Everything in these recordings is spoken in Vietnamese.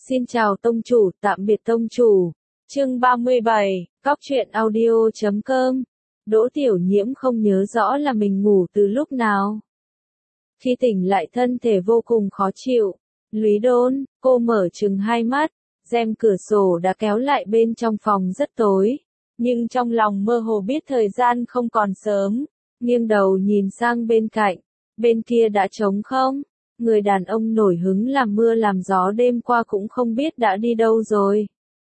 Xin chào tông chủ, tạm biệt tông chủ. Chương 37, Cóc truyện audio.com. Đỗ Tiểu Nhiễm không nhớ rõ là mình ngủ từ lúc nào. Khi tỉnh lại thân thể vô cùng khó chịu. Lý Đôn, cô mở chừng hai mắt, rèm cửa sổ đã kéo lại bên trong phòng rất tối. Nhưng trong lòng mơ hồ biết thời gian không còn sớm, nghiêng đầu nhìn sang bên cạnh, bên kia đã trống không. Người đàn ông nổi hứng làm mưa làm gió đêm qua cũng không biết đã đi đâu rồi.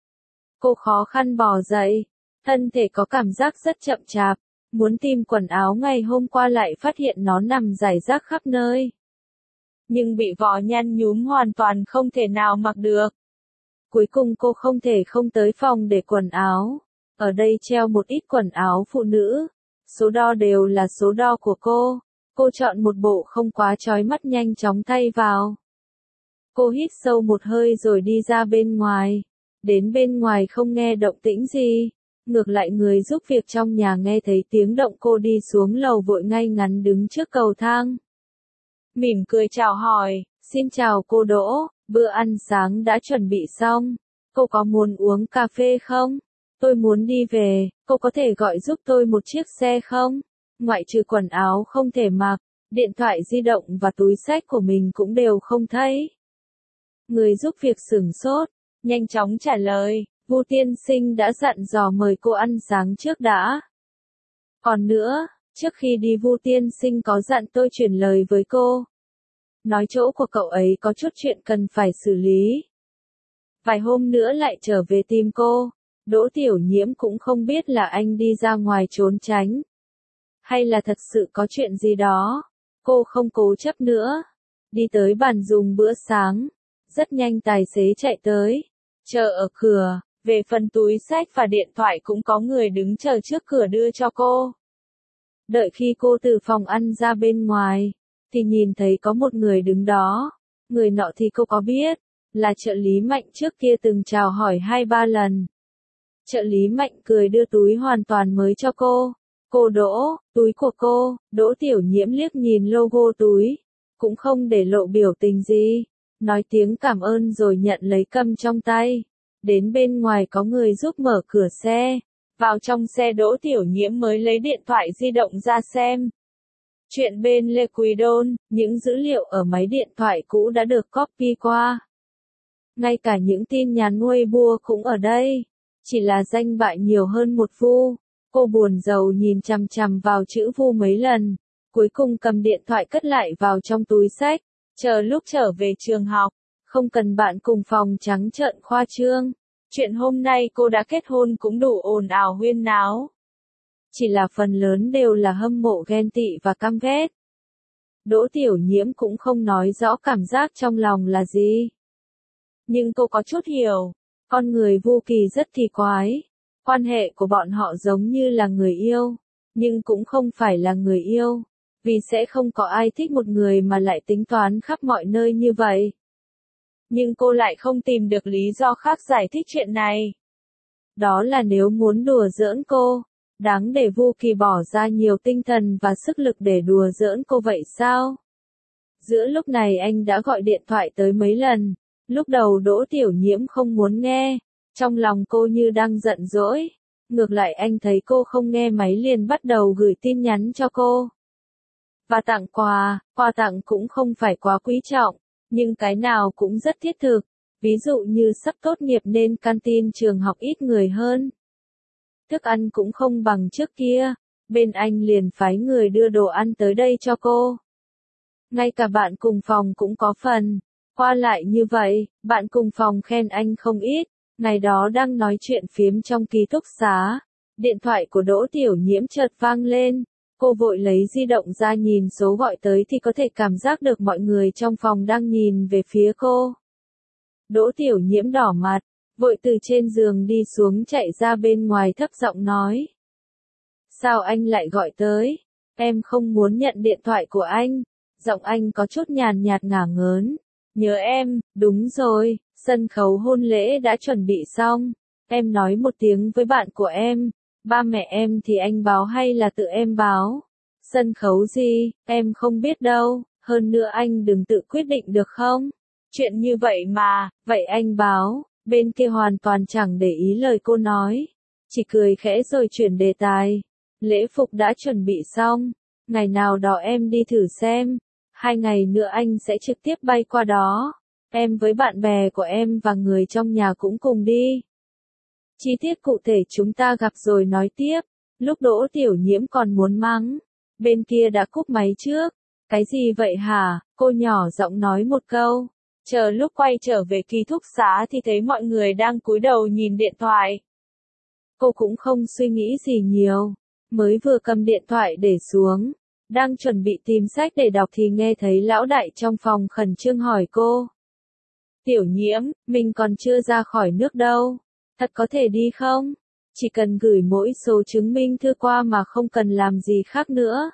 Cô khó khăn bò dậy, thân thể có cảm giác rất chậm chạp, muốn tìm quần áo ngày hôm qua lại phát hiện nó nằm rải rác khắp nơi. Nhưng bị vỏ nhăn nhúm hoàn toàn không thể nào mặc được. Cuối cùng cô không thể không tới phòng để quần áo. Ở đây treo một ít quần áo phụ nữ. Số đo đều là số đo của cô. Cô chọn một bộ không quá chói mắt nhanh chóng thay vào. Cô hít sâu một hơi rồi đi ra bên ngoài. Đến bên ngoài không nghe động tĩnh gì. Ngược lại người giúp việc trong nhà nghe thấy tiếng động cô đi xuống lầu vội ngay ngắn đứng trước cầu thang. Mỉm cười chào hỏi, xin chào cô Đỗ, bữa ăn sáng đã chuẩn bị xong. Cô có muốn uống cà phê không? Tôi muốn đi về, cô có thể gọi giúp tôi một chiếc xe không? Ngoại trừ quần áo không thể mặc, điện thoại di động và túi xách của mình cũng đều không thấy. Người giúp việc sửng sốt, nhanh chóng trả lời, Vu tiên sinh đã dặn dò mời cô ăn sáng trước đã. Còn nữa, trước khi đi Vu tiên sinh có dặn tôi chuyển lời với cô. Nói chỗ của cậu ấy có chút chuyện cần phải xử lý. Vài hôm nữa lại trở về tìm cô. Đỗ Tiểu Nhiễm cũng không biết là anh đi ra ngoài trốn tránh. Hay là thật sự có chuyện gì đó. Cô không cố chấp nữa. Đi tới bàn dùng bữa sáng. Rất nhanh tài xế chạy tới. Chờ ở cửa. Về phần túi xách và điện thoại cũng có người đứng chờ trước cửa đưa cho cô. Đợi khi cô từ phòng ăn ra bên ngoài, thì nhìn thấy có một người đứng đó. Người nọ thì cô có biết, là trợ lý Mạnh trước kia từng chào hỏi 2-3 lần. Trợ lý Mạnh cười đưa túi hoàn toàn mới cho cô. Cô Đỗ, túi của cô. Đỗ Tiểu Nhiễm liếc nhìn logo túi, cũng không để lộ biểu tình gì, nói tiếng cảm ơn rồi nhận lấy câm trong tay. Đến bên ngoài có người giúp mở cửa xe. Vào trong xe Đỗ Tiểu Nhiễm mới lấy điện thoại di động ra xem. Chuyện bên Lê Quý Đôn, những dữ liệu ở máy điện thoại cũ đã được copy qua. Ngay cả những tin nhắn Weibo cũng ở đây. Chỉ là danh bại nhiều hơn một Vu. Cô buồn rầu nhìn chằm chằm vào chữ Vu mấy lần. Cuối cùng cầm điện thoại cất lại vào trong túi xách. Chờ lúc trở về trường học. Không cần bạn cùng phòng trắng trợn khoa trương. Chuyện hôm nay cô đã kết hôn cũng đủ ồn ào huyên náo. Chỉ là phần lớn đều là hâm mộ ghen tị và căm ghét. Đỗ Tiểu Nhiễm cũng không nói rõ cảm giác trong lòng là gì. Nhưng cô có chút hiểu. Con người Vu Kỳ rất kỳ quái. Quan hệ của bọn họ giống như là người yêu. Nhưng cũng không phải là người yêu. Vì sẽ không có ai thích một người mà lại tính toán khắp mọi nơi như vậy. Nhưng cô lại không tìm được lý do khác giải thích chuyện này. Đó là nếu muốn đùa giỡn cô, đáng để Vu Kỳ bỏ ra nhiều tinh thần và sức lực để đùa giỡn cô vậy sao? Giữa lúc này anh đã gọi điện thoại tới mấy lần. Lúc đầu Đỗ Tiểu Nhiễm không muốn nghe, trong lòng cô như đang giận dỗi. Ngược lại anh thấy cô không nghe máy liền bắt đầu gửi tin nhắn cho cô. Và tặng quà tặng cũng không phải quá quý trọng. Nhưng cái nào cũng rất thiết thực, ví dụ như sắp tốt nghiệp nên canteen trường học ít người hơn. Thức ăn cũng không bằng trước kia, bên anh liền phái người đưa đồ ăn tới đây cho cô. Ngay cả bạn cùng phòng cũng có phần, qua lại như vậy, bạn cùng phòng khen anh không ít, ngày đó đang nói chuyện phiếm trong ký túc xá. Điện thoại của Đỗ Tiểu Nhiễm chợt vang lên. Cô vội lấy di động ra nhìn số gọi tới thì có thể cảm giác được mọi người trong phòng đang nhìn về phía cô. Đỗ Tiểu Nhiễm đỏ mặt, vội từ trên giường đi xuống chạy ra bên ngoài thấp giọng nói. Sao anh lại gọi tới? Em không muốn nhận điện thoại của anh. Giọng anh có chút nhàn nhạt ngả ngớn. Nhớ em, đúng rồi, sân khấu hôn lễ đã chuẩn bị xong. Em nói một tiếng với bạn của em. Ba mẹ em thì anh báo hay là tự em báo? Sân khấu gì, em không biết đâu, hơn nữa anh đừng tự quyết định được không? Chuyện như vậy mà, vậy anh báo, bên kia hoàn toàn chẳng để ý lời cô nói. Chỉ cười khẽ rồi chuyển đề tài. Lễ phục đã chuẩn bị xong, ngày nào đó em đi thử xem, 2 ngày nữa anh sẽ trực tiếp bay qua đó. Em với bạn bè của em và người trong nhà cũng cùng đi. Chi tiết cụ thể chúng ta gặp rồi nói tiếp. Lúc Đỗ Tiểu Nhiễm còn muốn mắng, bên kia đã cúp máy trước. Cái gì vậy hả? Cô nhỏ giọng nói một câu. Chờ lúc quay trở về ký túc xá thì thấy mọi người đang cúi đầu nhìn điện thoại. Cô cũng không suy nghĩ gì nhiều, mới vừa cầm điện thoại để xuống, đang chuẩn bị tìm sách để đọc thì nghe thấy lão đại trong phòng khẩn trương hỏi cô. Tiểu Nhiễm, mình còn chưa ra khỏi nước đâu, thật có thể đi không? Chỉ cần gửi mỗi số chứng minh thư qua mà không cần làm gì khác nữa.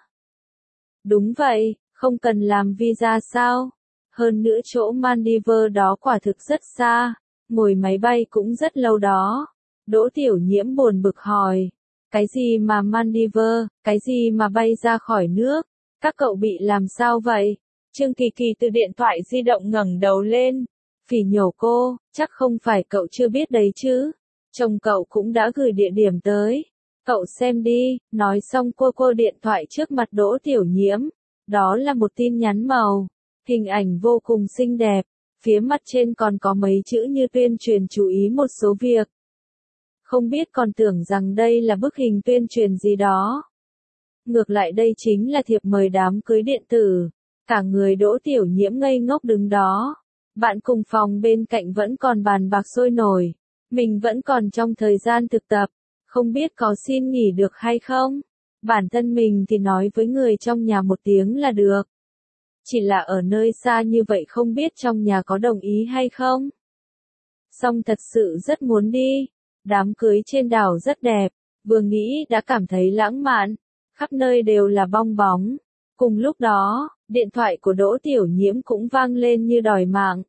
Đúng vậy, không cần làm visa sao? Hơn nữa chỗ Maldives đó quả thực rất xa, ngồi máy bay cũng rất lâu đó. Đỗ Tiểu Nhiễm buồn bực hỏi. Cái gì mà Maldives, cái gì mà bay ra khỏi nước? Các cậu bị làm sao vậy? Trương Kỳ Kỳ từ điện thoại di động ngẩng đầu lên, phỉ nhổ cô, chắc không phải cậu chưa biết đấy chứ. Chồng cậu cũng đã gửi địa điểm tới. Cậu xem đi, nói xong cô điện thoại trước mặt Đỗ Tiểu Nhiễm. Đó là một tin nhắn màu. Hình ảnh vô cùng xinh đẹp. Phía mặt trên còn có mấy chữ như tuyên truyền chú ý một số việc. Không biết còn tưởng rằng đây là bức hình tuyên truyền gì đó. Ngược lại đây chính là thiệp mời đám cưới điện tử. Cả người Đỗ Tiểu Nhiễm ngây ngốc đứng đó. Bạn cùng phòng bên cạnh vẫn còn bàn bạc sôi nổi. Mình vẫn còn trong thời gian thực tập. Không biết có xin nghỉ được hay không? Bản thân mình thì nói với người trong nhà một tiếng là được. Chỉ là ở nơi xa như vậy không biết trong nhà có đồng ý hay không? Song thật sự rất muốn đi. Đám cưới trên đảo rất đẹp, vừa nghĩ đã cảm thấy lãng mạn, khắp nơi đều là bong bóng. Cùng lúc đó, điện thoại của Đỗ Tiểu Nhiễm cũng vang lên như đòi mạng.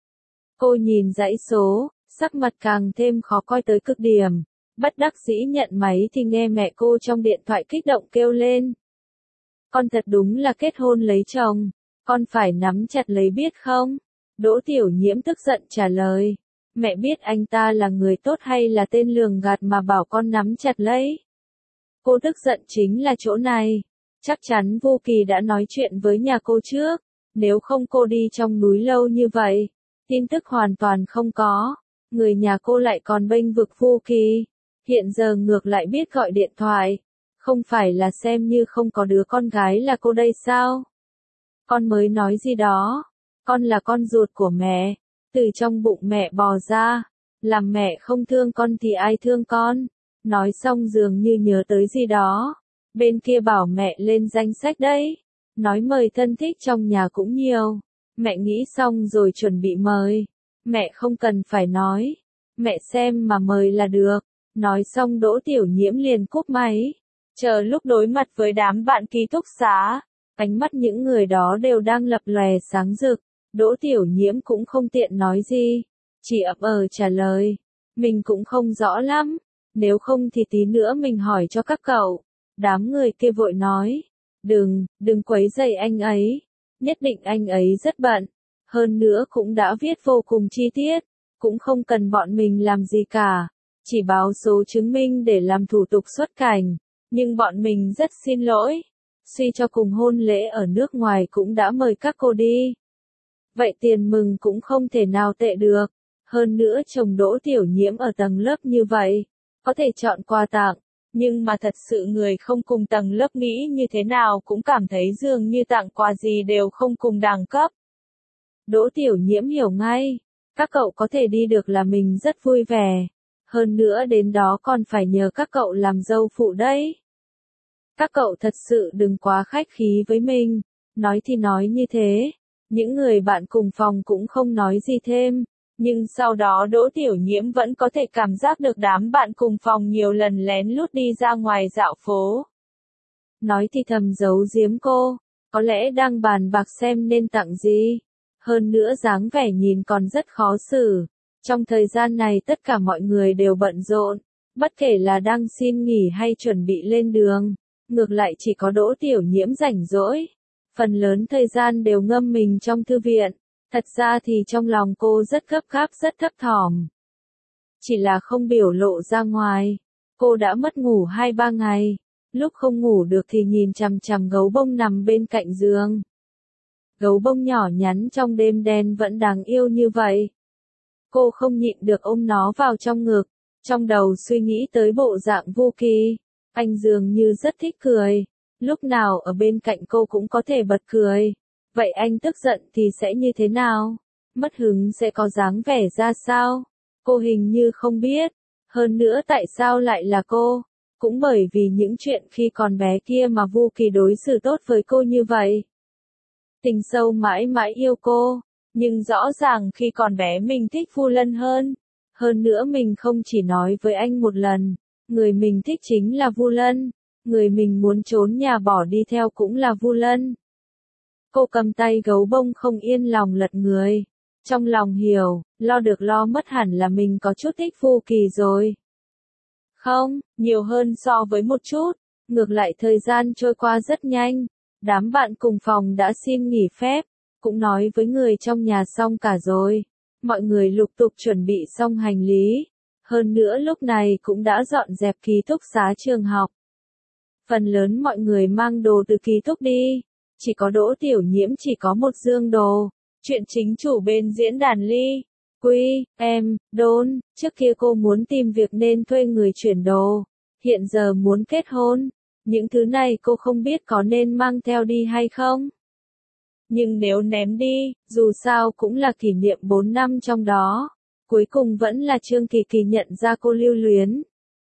Cô nhìn dãy số, sắc mặt càng thêm khó coi tới cực điểm. Bất đắc dĩ nhận máy thì nghe mẹ cô trong điện thoại kích động kêu lên. Con thật đúng là kết hôn lấy chồng, con phải nắm chặt lấy biết không? Đỗ Tiểu Nhiễm tức giận trả lời. Mẹ biết anh ta là người tốt hay là tên lường gạt mà bảo con nắm chặt lấy. Cô tức giận chính là chỗ này. Chắc chắn Vô Kỳ đã nói chuyện với nhà cô trước. Nếu không cô đi trong núi lâu như vậy. Tin tức hoàn toàn không có. Người nhà cô lại còn bênh vực Vô Kỳ. Hiện giờ ngược lại biết gọi điện thoại. Không phải là xem như không có đứa con gái là cô đây sao? Con mới nói gì đó. Con là con ruột của mẹ. Từ trong bụng mẹ bò ra, làm mẹ không thương con thì ai thương con. Nói xong dường như nhớ tới gì đó. Bên kia bảo mẹ lên danh sách đấy. Nói mời thân thích trong nhà cũng nhiều. Mẹ nghĩ xong rồi chuẩn bị mời. Mẹ không cần phải nói. Mẹ xem mà mời là được. Nói xong Đỗ Tiểu Nhiễm liền cúp máy. Chờ lúc đối mặt với đám bạn ký túc xá, ánh mắt những người đó đều đang lập lòe sáng rực. Đỗ Tiểu Nhiễm cũng không tiện nói gì, chỉ ậm trả lời. Mình cũng không rõ lắm, nếu không thì tí nữa mình hỏi cho các cậu. Đám người kia vội nói, đừng quấy rầy anh ấy, nhất định anh ấy rất bận. Hơn nữa cũng đã viết vô cùng chi tiết, cũng không cần bọn mình làm gì cả, chỉ báo số chứng minh để làm thủ tục xuất cảnh. Nhưng bọn mình rất xin lỗi, suy cho cùng hôn lễ ở nước ngoài cũng đã mời các cô đi. Vậy tiền mừng cũng không thể nào tệ được. Hơn nữa chồng Đỗ Tiểu Nhiễm ở tầng lớp như vậy, có thể chọn quà tặng, nhưng mà thật sự người không cùng tầng lớp nghĩ như thế nào cũng cảm thấy dường như tặng quà gì đều không cùng đẳng cấp. Đỗ Tiểu Nhiễm hiểu ngay, các cậu có thể đi được là mình rất vui vẻ. Hơn nữa đến đó còn phải nhờ các cậu làm dâu phụ đấy. Các cậu thật sự đừng quá khách khí với mình, nói thì nói như thế. Những người bạn cùng phòng cũng không nói gì thêm, nhưng sau đó Đỗ Tiểu Nhiễm vẫn có thể cảm giác được đám bạn cùng phòng nhiều lần lén lút đi ra ngoài dạo phố. Nói thì thầm giấu giếm cô, có lẽ đang bàn bạc xem nên tặng gì. Hơn nữa dáng vẻ nhìn còn rất khó xử. Trong thời gian này tất cả mọi người đều bận rộn, bất kể là đang xin nghỉ hay chuẩn bị lên đường. Ngược lại chỉ có Đỗ Tiểu Nhiễm rảnh rỗi. Phần lớn thời gian đều ngâm mình trong thư viện, Thật ra thì trong lòng cô rất gấp gáp rất thấp thỏm. Chỉ là không biểu lộ ra ngoài. Cô đã mất ngủ 2-3 ngày. Lúc không ngủ được thì nhìn chằm chằm gấu bông nằm bên cạnh giường. Gấu bông nhỏ nhắn trong đêm đen vẫn đáng yêu như vậy. Cô không nhịn được ôm nó vào trong ngực. Trong đầu suy nghĩ tới bộ dạng Vu Kỳ. Anh dường như rất thích cười. Lúc nào ở bên cạnh cô cũng có thể bật cười. Vậy anh tức giận thì sẽ như thế nào? Mất hứng sẽ có dáng vẻ ra sao? Cô hình như không biết. Hơn nữa tại sao lại là cô? Cũng bởi vì những chuyện khi còn bé kia mà Vu Kỳ đối xử tốt với cô như vậy. Tình sâu mãi mãi yêu cô. Nhưng rõ ràng khi còn bé mình thích Vu Lân hơn. Hơn nữa mình không chỉ nói với anh một lần. Người mình thích chính là Vu Lân. Người mình muốn trốn nhà bỏ đi theo cũng là Vu Lân. Cô cầm tay gấu bông không yên lòng lật người. Trong lòng hiểu, lo được lo mất hẳn là mình có chút thích Vu Kỳ rồi. Không, nhiều hơn so với một chút. Ngược lại thời gian trôi qua rất nhanh. Đám bạn cùng phòng đã xin nghỉ phép. Cũng nói với người trong nhà xong cả rồi. Mọi người lục tục chuẩn bị xong hành lý. Hơn nữa lúc này cũng đã dọn dẹp ký túc xá trường học. Phần lớn mọi người mang đồ từ ký túc đi. Chỉ có Đỗ Tiểu Nhiễm chỉ có một dương đồ. Chuyện chính chủ bên diễn đàn Ly. Quy, em, Đôn, trước kia cô muốn tìm việc nên thuê người chuyển đồ. Hiện giờ muốn kết hôn. Những thứ này cô không biết có nên mang theo đi hay không. Nhưng nếu ném đi, dù sao cũng là kỷ niệm 4 năm trong đó. Cuối cùng vẫn là Trương Kỳ Kỳ nhận ra cô lưu luyến.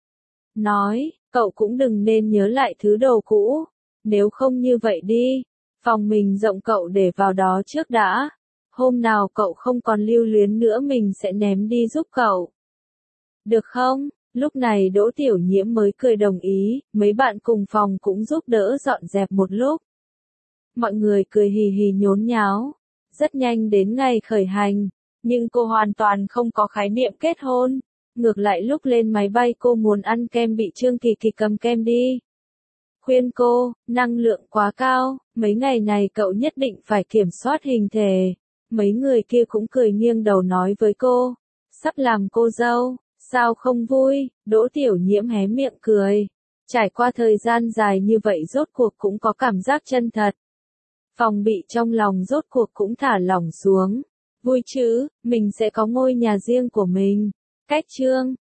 Nói, cậu cũng đừng nên nhớ lại thứ đồ cũ. Nếu không như vậy đi. Phòng mình rộng cậu để vào đó trước đã. Hôm nào cậu không còn lưu luyến nữa mình sẽ ném đi giúp cậu. Được không? Lúc này Đỗ Tiểu Nhiễm mới cười đồng ý, mấy bạn cùng phòng cũng giúp đỡ dọn dẹp một lúc. Mọi người cười hì hì nhốn nháo. Rất nhanh đến ngày khởi hành, nhưng cô hoàn toàn không có khái niệm kết hôn. Ngược lại lúc lên máy bay cô muốn ăn kem bị Trương Kỳ Kỳ cầm kem đi. Khuyên cô, năng lượng quá cao, mấy ngày này cậu nhất định phải kiểm soát hình thể. Mấy người kia cũng cười nghiêng đầu nói với cô, sắp làm cô dâu, sao không vui, Đỗ Tiểu Nhiễm hé miệng cười. Trải qua thời gian dài như vậy rốt cuộc cũng có cảm giác chân thật. Phòng bị trong lòng rốt cuộc cũng thả lỏng xuống. Vui chứ, mình sẽ có ngôi nhà riêng của mình. Cách Trương